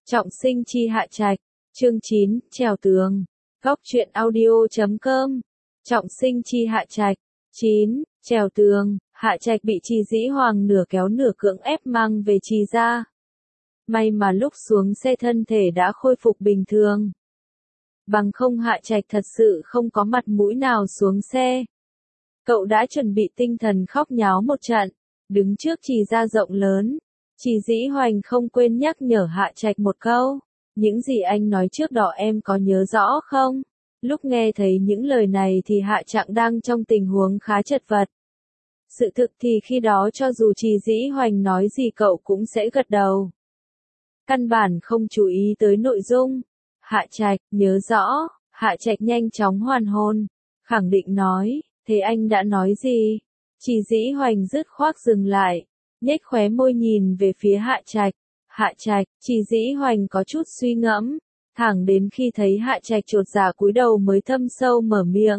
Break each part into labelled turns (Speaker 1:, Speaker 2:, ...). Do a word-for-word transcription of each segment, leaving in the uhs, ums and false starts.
Speaker 1: Trọng sinh chi Hạ Trạch, chương chín, trèo tường. Góc truyện audio chấm com. Trọng sinh chi Hạ Trạch. chín. Trèo tường. Hạ Trạch bị Trì Dĩ Hoàng nửa kéo nửa cưỡng ép mang về Trì gia. May mà lúc xuống xe thân thể đã khôi phục bình thường. Bằng không Hạ Trạch thật sự không có mặt mũi nào xuống xe. Cậu đã chuẩn bị tinh thần khóc nháo một trận, đứng trước Trì gia rộng lớn. Trì Dĩ Hoành không quên nhắc nhở Hạ Trạch một câu, những gì anh nói trước đó em có nhớ rõ không? Lúc nghe thấy những lời này thì Hạ Trạng đang trong tình huống khá chật vật. Sự thực thì khi đó cho dù Trì Dĩ Hoành nói gì cậu cũng sẽ gật đầu. Căn bản không chú ý tới nội dung. Hạ Trạch, nhớ rõ, Hạ Trạch nhanh chóng hoàn hồn, khẳng định nói, thế anh đã nói gì? Trì Dĩ Hoành dứt khoát dừng lại, nhếch khóe môi nhìn về phía Hạ Trạch. Hạ Trạch, Trì Dĩ Hoành có chút suy ngẫm, thẳng đến khi thấy Hạ Trạch chột dạ cúi đầu mới thâm sâu mở miệng.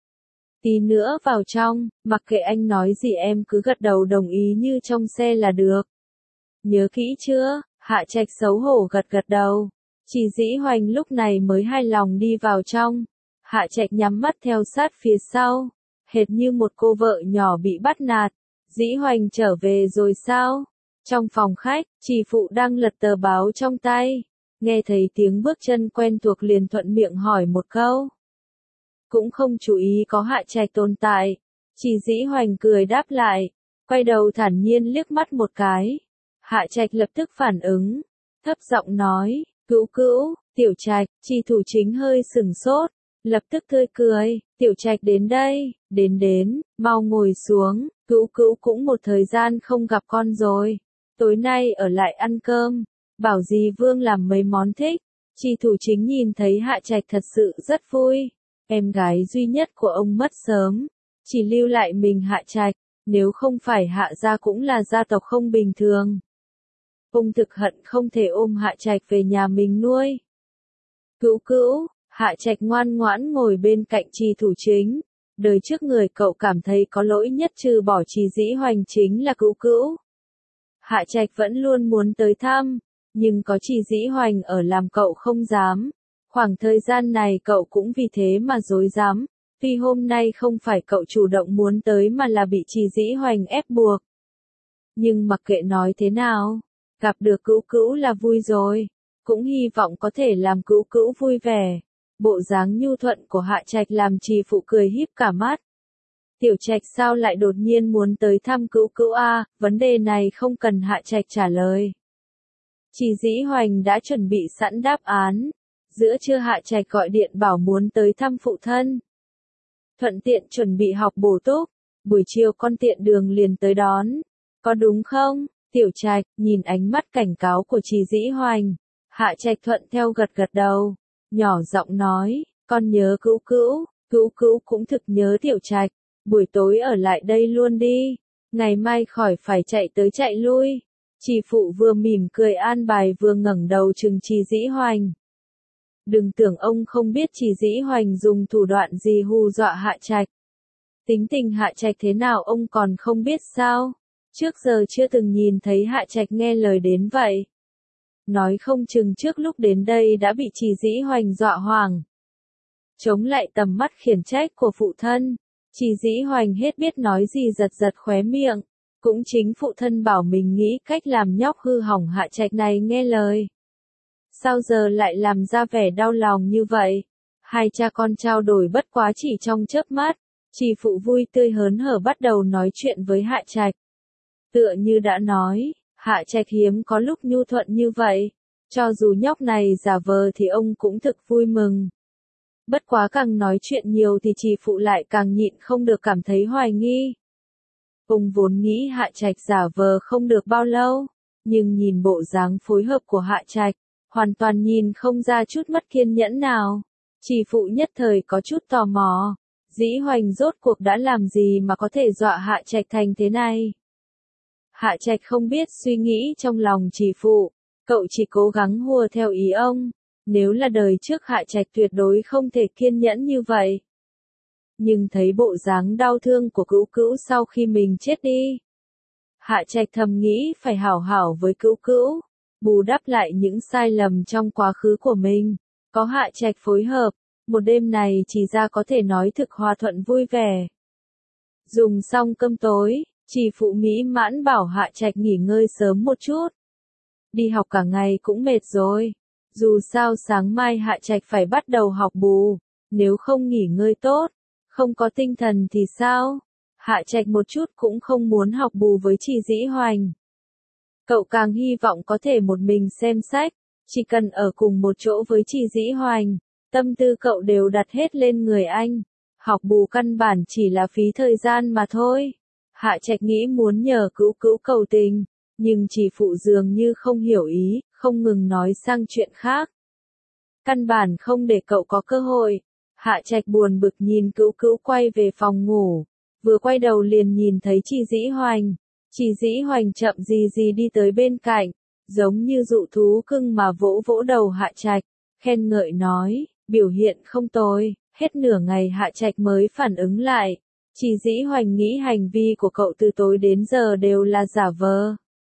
Speaker 1: Tí nữa vào trong, mặc kệ anh nói gì em cứ gật đầu đồng ý như trong xe là được. Nhớ kỹ chưa? Hạ Trạch xấu hổ gật gật đầu. Trì Dĩ Hoành lúc này mới hài lòng đi vào trong. Hạ Trạch nhắm mắt theo sát phía sau, hệt như một cô vợ nhỏ bị bắt nạt. Dĩ Hoành trở về rồi sao? Trong phòng khách, Trì Phụ đang lật tờ báo trong tay, nghe thấy tiếng bước chân quen thuộc liền thuận miệng hỏi một câu. Cũng không chú ý có Hạ Trạch tồn tại. Trì Dĩ Hoành cười đáp lại, quay đầu thản nhiên liếc mắt một cái. Hạ Trạch lập tức phản ứng, thấp giọng nói, cữu cữu, Tiểu Trạch. Trì Thủ Chính hơi sửng sốt, lập tức tươi cười, Tiểu Trạch đến đây, đến đến, mau ngồi xuống, cữu cữu cũng một thời gian không gặp con rồi, tối nay ở lại ăn cơm, bảo dì Vương làm mấy món thích. Trì Thủ Chính nhìn thấy Hạ Trạch thật sự rất vui, em gái duy nhất của ông mất sớm, chỉ lưu lại mình Hạ Trạch, nếu không phải Hạ gia cũng là gia tộc không bình thường. Ông thực hận không thể ôm Hạ Trạch về nhà mình nuôi. Cữu cữu, Hạ Trạch ngoan ngoãn ngồi bên cạnh Trì Thủ Chính. Đời trước người cậu cảm thấy có lỗi nhất trừ bỏ Trì Dĩ Hoành chính là cữu cữu. Hạ Trạch vẫn luôn muốn tới thăm, nhưng có Trì Dĩ Hoành ở làm cậu không dám. Khoảng thời gian này cậu cũng vì thế mà rối rắm. Tuy hôm nay không phải cậu chủ động muốn tới mà là bị Trì Dĩ Hoành ép buộc. Nhưng mặc kệ nói thế nào, gặp được cữu cữu là vui rồi, cũng hy vọng có thể làm cữu cữu vui vẻ. Bộ dáng nhu thuận của Hạ Trạch làm Trì Phụ cười híp cả mắt. Tiểu Trạch sao lại đột nhiên muốn tới thăm cữu cữu a? Vấn đề này không cần Hạ Trạch trả lời. Trì Dĩ Hoành đã chuẩn bị sẵn đáp án. Giữa trưa Hạ Trạch gọi điện bảo muốn tới thăm phụ thân, thuận tiện chuẩn bị học bổ túc, buổi chiều con tiện đường liền tới đón. Có đúng không, Tiểu Trạch? Nhìn ánh mắt cảnh cáo của Trì Dĩ Hoành, Hạ Trạch thuận theo gật gật đầu, nhỏ giọng nói, con nhớ cữu cữu, cữu cữu cũng thực nhớ Tiểu Trạch, buổi tối ở lại đây luôn đi, ngày mai khỏi phải chạy tới chạy lui. Trì Phụ vừa mỉm cười an bài vừa ngẩng đầu trừng Trì Dĩ Hoành. Đừng tưởng ông không biết Trì Dĩ Hoành dùng thủ đoạn gì hù dọa Hạ Trạch. Tính tình Hạ Trạch thế nào ông còn không biết sao? Trước giờ chưa từng nhìn thấy Hạ Trạch nghe lời đến vậy. Nói không chừng trước lúc đến đây đã bị Trì Dĩ Hoành dọa hoảng. Chống lại tầm mắt khiển trách của phụ thân, Trì Dĩ Hoành hết biết nói gì giật giật khóe miệng. Cũng chính phụ thân bảo mình nghĩ cách làm nhóc hư hỏng Hạ Trạch này nghe lời. Sao giờ lại làm ra vẻ đau lòng như vậy? Hai cha con trao đổi bất quá chỉ trong chớp mắt, Trì Phụ vui tươi hớn hở bắt đầu nói chuyện với Hạ Trạch. Tựa như đã nói, Hạ Trạch hiếm có lúc nhu thuận như vậy, cho dù nhóc này giả vờ thì ông cũng thực vui mừng. Bất quá càng nói chuyện nhiều thì Trì Phụ lại càng nhịn không được cảm thấy hoài nghi. Ông vốn nghĩ Hạ Trạch giả vờ không được bao lâu, nhưng nhìn bộ dáng phối hợp của Hạ Trạch, hoàn toàn nhìn không ra chút mất kiên nhẫn nào. Trì Phụ nhất thời có chút tò mò, Dĩ Hoành rốt cuộc đã làm gì mà có thể dọa Hạ Trạch thành thế này. Hạ Trạch không biết suy nghĩ trong lòng Trì Phụ, cậu chỉ cố gắng hùa theo ý ông, nếu là đời trước Hạ Trạch tuyệt đối không thể kiên nhẫn như vậy. Nhưng thấy bộ dáng đau thương của cữu cữu sau khi mình chết đi, Hạ Trạch thầm nghĩ phải hảo hảo với cữu cữu, bù đắp lại những sai lầm trong quá khứ của mình. Có Hạ Trạch phối hợp, một đêm này Trì gia có thể nói thực hòa thuận vui vẻ. Dùng xong cơm tối, Trì phụ mỹ mãn bảo Hạ Trạch nghỉ ngơi sớm một chút. Đi học cả ngày cũng mệt rồi. Dù sao sáng mai Hạ Trạch phải bắt đầu học bù, nếu không nghỉ ngơi tốt, không có tinh thần thì sao? Hạ Trạch một chút cũng không muốn học bù với Trì Dĩ Hoành. Cậu càng hy vọng có thể một mình xem sách, chỉ cần ở cùng một chỗ với Trì Dĩ Hoành, tâm tư cậu đều đặt hết lên người anh. Học bù căn bản chỉ là phí thời gian mà thôi. Hạ Trạch nghĩ muốn nhờ Cữu Cữu cầu tình, nhưng Trì phụ dường như không hiểu ý, không ngừng nói sang chuyện khác. Căn bản không để cậu có cơ hội. Hạ Trạch buồn bực nhìn Cữu Cữu quay về phòng ngủ, vừa quay đầu liền nhìn thấy Trì Dĩ Hoành. Trì Dĩ Hoành chậm gì gì đi tới bên cạnh, giống như dụ thú cưng mà vỗ vỗ đầu Hạ Trạch, khen ngợi nói, biểu hiện không tồi. Hết nửa ngày Hạ Trạch mới phản ứng lại. Trì Dĩ Hoành nghĩ hành vi của cậu từ tối đến giờ đều là giả vờ.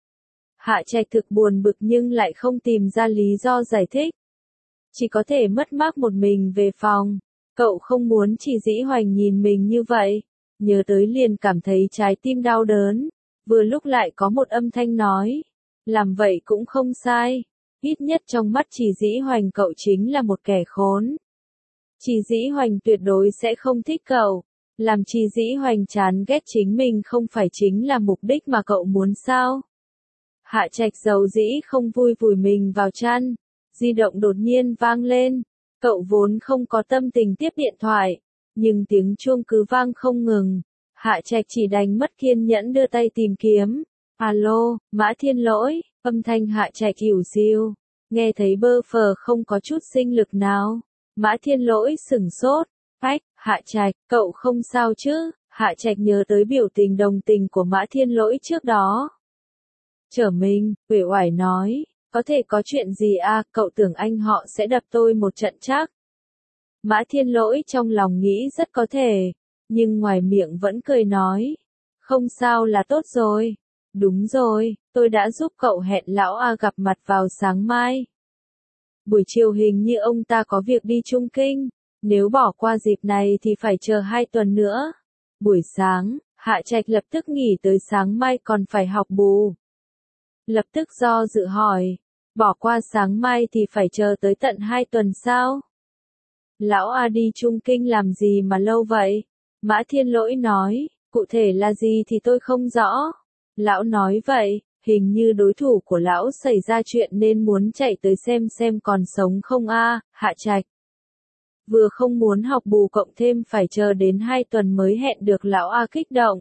Speaker 1: Hạ Trạch thực buồn bực nhưng lại không tìm ra lý do giải thích. Chỉ có thể mất mát một mình về phòng. Cậu không muốn Trì Dĩ Hoành nhìn mình như vậy. Nhớ tới liền cảm thấy trái tim đau đớn. Vừa lúc lại có một âm thanh nói. Làm vậy cũng không sai. Ít nhất trong mắt Trì Dĩ Hoành cậu chính là một kẻ khốn. Trì Dĩ Hoành tuyệt đối sẽ không thích cậu. Làm Trì Dĩ Hoành chán ghét chính mình không phải chính là mục đích mà cậu muốn sao? Hạ Trạch dầu dĩ không vui vùi mình vào chăn. Di động đột nhiên vang lên. Cậu vốn không có tâm tình tiếp điện thoại. Nhưng tiếng chuông cứ vang không ngừng. Hạ Trạch chỉ đành mất kiên nhẫn đưa tay tìm kiếm. Alo, Mã Thiên Lỗi, âm thanh Hạ Trạch ỉu xìu. Nghe thấy bơ phờ không có chút sinh lực nào. Mã Thiên Lỗi sửng sốt. Ách, Hạ Trạch, cậu không sao chứ? Hạ Trạch nhớ tới biểu tình đồng tình của Mã Thiên Lỗi trước đó. Trở mình, uể oải nói, có thể có chuyện gì à, cậu tưởng anh họ sẽ đập tôi một trận chắc. Mã Thiên Lỗi trong lòng nghĩ rất có thể, nhưng ngoài miệng vẫn cười nói, không sao là tốt rồi. Đúng rồi, tôi đã giúp cậu hẹn lão A gặp mặt vào sáng mai. Buổi chiều hình như ông ta có việc đi Trung Kinh, nếu bỏ qua dịp này thì phải chờ hai tuần nữa. Buổi sáng, Hạ Trạch lập tức nghỉ tới sáng mai còn phải học bù. Lập tức do dự hỏi, bỏ qua sáng mai thì phải chờ tới tận hai tuần sao? Lão A đi Trung Kinh làm gì mà lâu vậy? Mã Thiên Lỗi nói, cụ thể là gì thì tôi không rõ. Lão nói vậy, hình như đối thủ của lão xảy ra chuyện nên muốn chạy tới xem xem còn sống không a. Hạ Trạch vừa không muốn học bù cộng thêm phải chờ đến hai tuần mới hẹn được lão A kích động.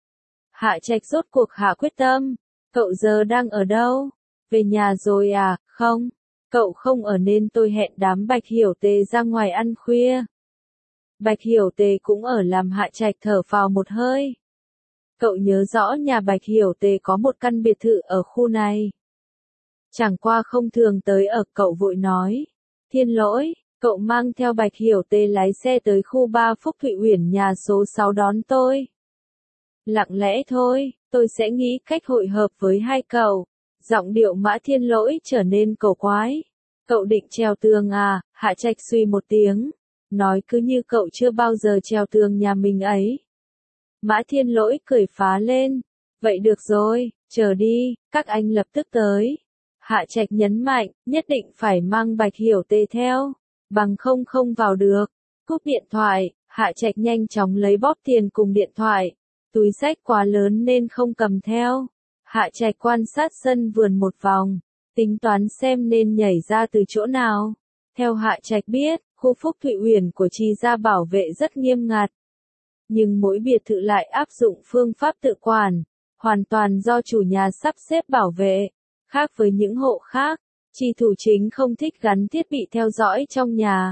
Speaker 1: Hạ Trạch rốt cuộc hạ quyết tâm, cậu giờ đang ở đâu? Về nhà rồi à? Không, cậu không ở nên tôi hẹn đám Bạch Hiểu Tề ra ngoài ăn khuya. Bạch Hiểu Tề cũng ở làm Hạ Trạch thở phào một hơi. Cậu nhớ rõ nhà Bạch Hiểu Tề có một căn biệt thự ở khu này. Chẳng qua không thường tới ở, cậu vội nói. Thiên Lỗi, cậu mang theo Bạch Hiểu Tề lái xe tới khu ba Phúc Thụy Uyển nhà số sáu đón tôi. Lặng lẽ thôi, tôi sẽ nghĩ cách hội hợp với hai cậu. Giọng điệu Mã Thiên Lỗi trở nên cầu quái. Cậu định trèo tường à? Hạ Trạch suy một tiếng. Nói cứ như cậu chưa bao giờ trèo tường nhà mình ấy. Mã Thiên Lỗi cười phá lên. Vậy được rồi, chờ đi, các anh lập tức tới. Hạ Trạch nhấn mạnh, nhất định phải mang Bạch Hiểu Tề theo, bằng không không vào được. Cúp điện thoại, Hạ Trạch nhanh chóng lấy bóp tiền cùng điện thoại. Túi xách quá lớn nên không cầm theo. Hạ Trạch quan sát sân vườn một vòng, tính toán xem nên nhảy ra từ chỗ nào. Theo Hạ Trạch biết, khu Phúc Thụy Uyển của Trì gia bảo vệ rất nghiêm ngặt. Nhưng mỗi biệt thự lại áp dụng phương pháp tự quản, hoàn toàn do chủ nhà sắp xếp bảo vệ. Khác với những hộ khác, Trì thủ chính không thích gắn thiết bị theo dõi trong nhà.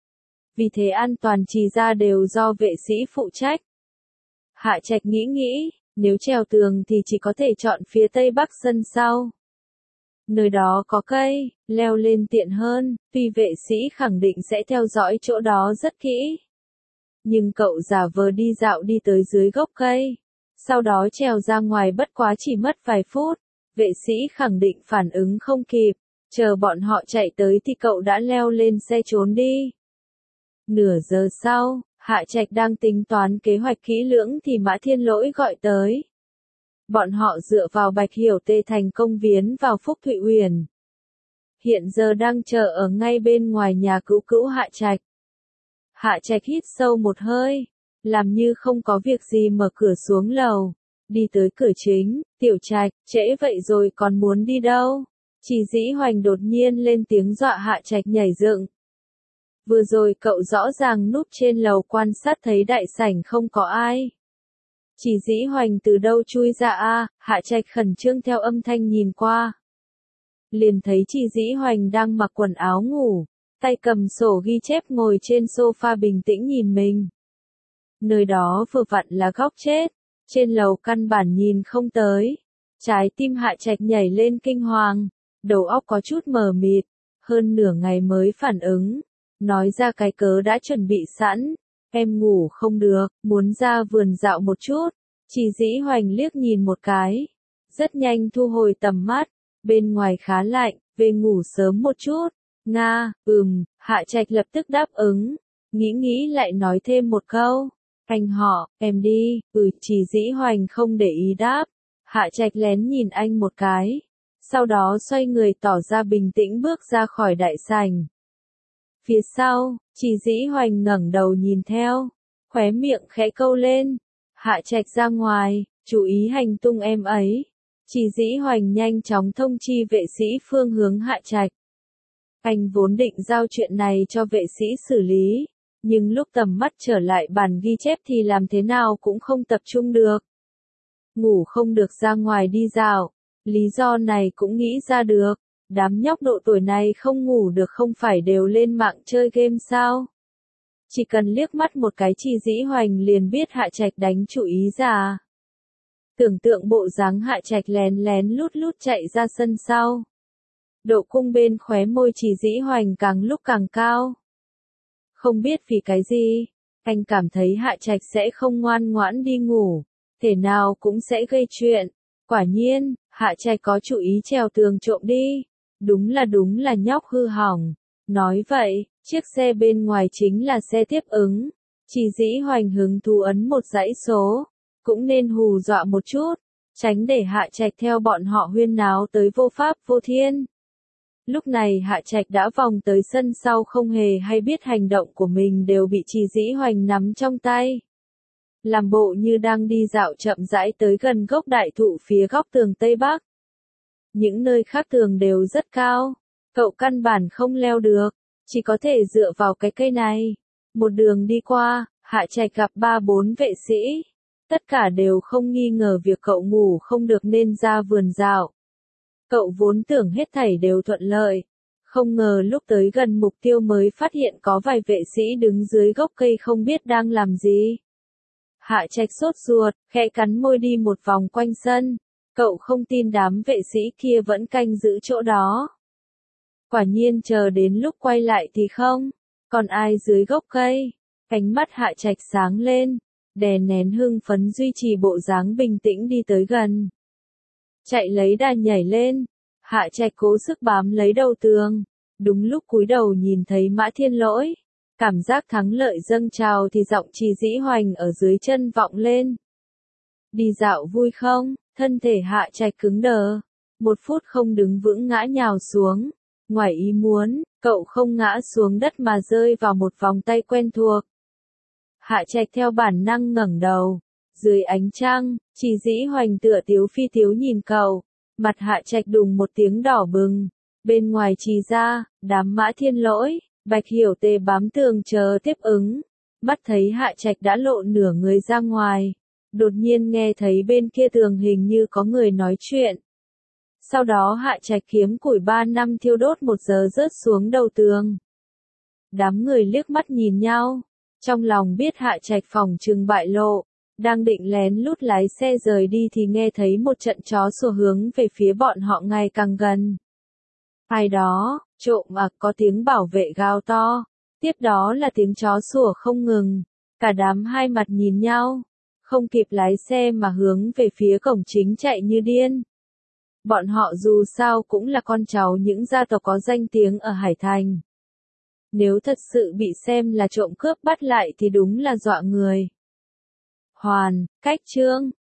Speaker 1: Vì thế an toàn Trì gia đều do vệ sĩ phụ trách. Hạ Trạch nghĩ nghĩ, nếu trèo tường thì chỉ có thể chọn phía tây bắc sân sau. Nơi đó có cây, leo lên tiện hơn, tuy vệ sĩ khẳng định sẽ theo dõi chỗ đó rất kỹ. Nhưng cậu giả vờ đi dạo đi tới dưới gốc cây, sau đó trèo ra ngoài bất quá chỉ mất vài phút, vệ sĩ khẳng định phản ứng không kịp, chờ bọn họ chạy tới thì cậu đã leo lên xe trốn đi. Nửa giờ sau, Hạ Trạch đang tính toán kế hoạch kỹ lưỡng thì Mã Thiên Lỗi gọi tới. Bọn họ dựa vào Bạch Hiểu Tê thành công viếng vào Phúc Thụy Uyển. Hiện giờ đang chờ ở ngay bên ngoài nhà cữu cữu Hạ Trạch. Hạ Trạch hít sâu một hơi, làm như không có việc gì mở cửa xuống lầu, đi tới cửa chính. Tiểu Trạch, trễ vậy rồi còn muốn đi đâu? Chỉ Dĩ Hoành đột nhiên lên tiếng dọa Hạ Trạch nhảy dựng. Vừa rồi cậu rõ ràng núp trên lầu quan sát thấy đại sảnh không có ai. Chỉ Dĩ Hoành từ đâu chui ra a? Hạ Trạch khẩn trương theo âm thanh nhìn qua. Liền thấy Chỉ Dĩ Hoành đang mặc quần áo ngủ, tay cầm sổ ghi chép ngồi trên sofa bình tĩnh nhìn mình. Nơi đó vừa vặn là góc chết, trên lầu căn bản nhìn không tới. Trái tim Hạ Trạch nhảy lên kinh hoàng, đầu óc có chút mờ mịt, hơn nửa ngày mới phản ứng, nói ra cái cớ đã chuẩn bị sẵn. Em ngủ không được, muốn ra vườn dạo một chút. Chỉ Dĩ Hoành liếc nhìn một cái, rất nhanh thu hồi tầm mắt, bên ngoài khá lạnh, về ngủ sớm một chút. Nga, ừm, Hạ Trạch lập tức đáp ứng, nghĩ nghĩ lại nói thêm một câu. Anh họ, em đi. Ừ, Chỉ Dĩ Hoành không để ý đáp. Hạ Trạch lén nhìn anh một cái, sau đó xoay người tỏ ra bình tĩnh bước ra khỏi đại sảnh. Phía sau, Chỉ Dĩ Hoành ngẩng đầu nhìn theo, khóe miệng khẽ câu lên. Hạ Trạch ra ngoài, chú ý hành tung em ấy. Chỉ Dĩ Hoành nhanh chóng thông chi vệ sĩ phương hướng Hạ Trạch. Anh vốn định giao chuyện này cho vệ sĩ xử lý, nhưng lúc tầm mắt trở lại bàn ghi chép thì làm thế nào cũng không tập trung được. Ngủ không được ra ngoài đi dạo, lý do này cũng nghĩ ra được. Đám nhóc độ tuổi này không ngủ được không phải đều lên mạng chơi game sao? Chỉ cần liếc mắt một cái Chỉ Dĩ Hoành liền biết Hạ Trạch đánh chủ ý ra. Tưởng tượng bộ dáng Hạ Trạch lén lén lút lút chạy ra sân sau. Độ cung bên khóe môi Chỉ Dĩ Hoành càng lúc càng cao. Không biết vì cái gì, anh cảm thấy Hạ Trạch sẽ không ngoan ngoãn đi ngủ, thể nào cũng sẽ gây chuyện. Quả nhiên, Hạ Trạch có chủ ý trèo tường trộm đi. Đúng là đúng là nhóc hư hỏng. Nói vậy, chiếc xe bên ngoài chính là xe tiếp ứng. Chỉ Dĩ Hoành hứng thú ấn một dãy số, cũng nên hù dọa một chút, tránh để Hạ Trạch theo bọn họ huyên náo tới vô pháp vô thiên. Lúc này Hạ Trạch đã vòng tới sân sau không hề hay biết hành động của mình đều bị Chỉ Dĩ Hoành nắm trong tay. Làm bộ như đang đi dạo chậm rãi tới gần gốc đại thụ phía góc tường Tây Bắc. Những nơi khác tường đều rất cao, cậu căn bản không leo được, chỉ có thể dựa vào cái cây này. Một đường đi qua, Hạ Trạch gặp ba bốn vệ sĩ, tất cả đều không nghi ngờ việc cậu ngủ không được nên ra vườn dạo. Cậu vốn tưởng hết thảy đều thuận lợi, không ngờ lúc tới gần mục tiêu mới phát hiện có vài vệ sĩ đứng dưới gốc cây không biết đang làm gì. Hạ Trạch sốt ruột, khẽ cắn môi đi một vòng quanh sân. Cậu không tin đám vệ sĩ kia vẫn canh giữ chỗ đó. Quả nhiên chờ đến lúc quay lại thì không, còn ai dưới gốc cây. Cánh mắt Hạ Trạch sáng lên, đè nén hưng phấn duy trì bộ dáng bình tĩnh đi tới gần. Chạy lấy đà nhảy lên, Hạ Trạch cố sức bám lấy đầu tường. Đúng lúc cúi đầu nhìn thấy Mã Thiên Lỗi, cảm giác thắng lợi dâng trào thì giọng Chỉ Dĩ Hoành ở dưới chân vọng lên. Đi dạo vui không? Thân thể Hạ Trạch cứng đờ, một phút không đứng vững ngã nhào xuống. Ngoài ý muốn, cậu không ngã xuống đất mà rơi vào một vòng tay quen thuộc. Hạ Trạch theo bản năng ngẩng đầu, dưới ánh trăng, Chỉ Dĩ Hoành tựa tiếu phi tiếu nhìn cậu, mặt Hạ Trạch đùng một tiếng đỏ bừng. Bên ngoài Trì ra, đám Mã Thiên Lỗi, Bạch Hiểu Tê bám tường chờ tiếp ứng. Mắt thấy Hạ Trạch đã lộ nửa người ra ngoài, đột nhiên nghe thấy bên kia tường hình như có người nói chuyện. Sau đó Hạ Trạch kiếm củi ba năm thiêu đốt một giờ rớt xuống đầu tường. Đám người liếc mắt nhìn nhau, trong lòng biết Hạ Trạch phòng trừng bại lộ, đang định lén lút lái xe rời đi thì nghe thấy một trận chó sủa hướng về phía bọn họ ngày càng gần. Ai đó, trộm à, có tiếng bảo vệ gào to, tiếp đó là tiếng chó sủa không ngừng, cả đám hai mặt nhìn nhau, không kịp lái xe mà hướng về phía cổng chính chạy như điên. Bọn họ dù sao cũng là con cháu những gia tộc có danh tiếng ở Hải Thành. Nếu thật sự bị xem là trộm cướp bắt lại thì đúng là dọa người. Hoàn, Cách Trương,